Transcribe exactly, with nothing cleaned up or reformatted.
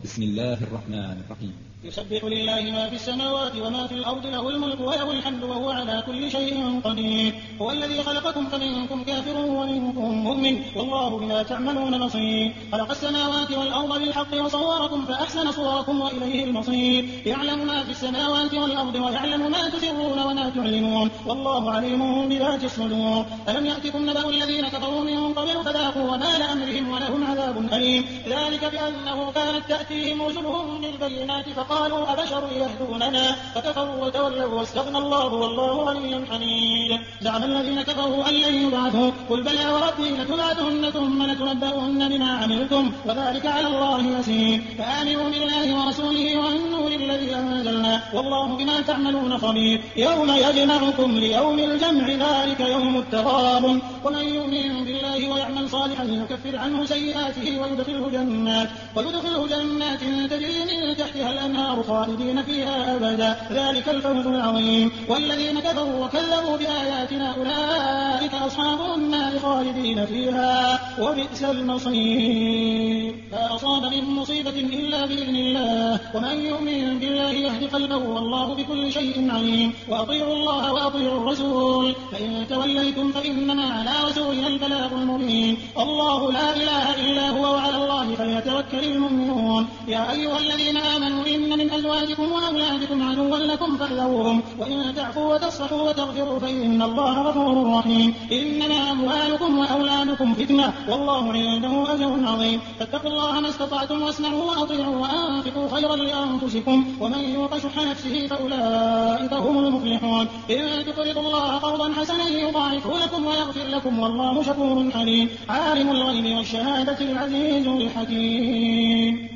بسم الله الرحمن الرحيم. يسبح لله ما في السماوات وما في الأرض، له الملك وله الحمد وهو على كل شيء قدير. هو الذي خلقكم فمنكم كافر ومنكم مؤمن والله بما تعملون بصير. خلق السماوات والأرض بالحق وصوركم فأحسن صوركم وإليه المصير. يعلم ما في السماوات والأرض ويعلم ما تسرون وما تعلنون والله عليم بذات الصدور. ألم يأتكم نبأ الذين كفروا من قبل فذاقوا وبال أمرهم ولهم عذاب أليم. ذلك بأنه كانت تأتيهم رسلهم بالبينات قالوا أبشر يهدوننا فكفروا وتولوا واستغنى الله والله غني حميد. زعم الذين كفروا أن لن يبعثوا قل بلى وربي لتبعثن ثم لتنبؤن بما عملتم وذلك على الله يسير. فآمنوا بالله ورسوله والنور الذي أنزلنا والله بما تعملون خبير. يوم يجمعكم ليوم الجمع ذلك يوم التغابن. ومن يؤمن بالله ويعمل صالحا يكفر عنه سيئاته ويدخله جنات ويدخله جنات تجري من تحتها الأنهار خالدين فيها أبدا ذلك الفوز العظيم. والذين كفروا وكذبوا بآياتنا أولئك أصحاب النار خالدين فيها وبئس المصير. لا أصاب من مصيبة إلا بإذن الله ومن يؤمن بالله يهدي قلبه والله بكل شيء عليم. وأطيعوا الله وأطيعوا الرسول فإن توليتم فإنما على رسولنا البلاغ المبين. الله لا إله إلا هو وعلى الله فليتوكل المؤمنون. يا أيها الذين آمنوا إن من أزواجكم وأولادكم عدوا لكم فاحذروهم وإن تعفوا وتصفحوا وتغفروا فإن الله غفور رحيم. إنما أموالكم وأولادكم فتنة والله عنده أجر عظيم. فاتقوا الله ما استطعتم واسمعوا وأطيعوا وأنفقوا خيرا لأنفسكم ومن يوق شح نفسه فأولئك هم المفلحون. إن تقرضوا الله قرضا حسنا يضاعفه لكم ويغفر لكم والله شكور حليم. عالم الغيب والشهادة العزيز الحكيم.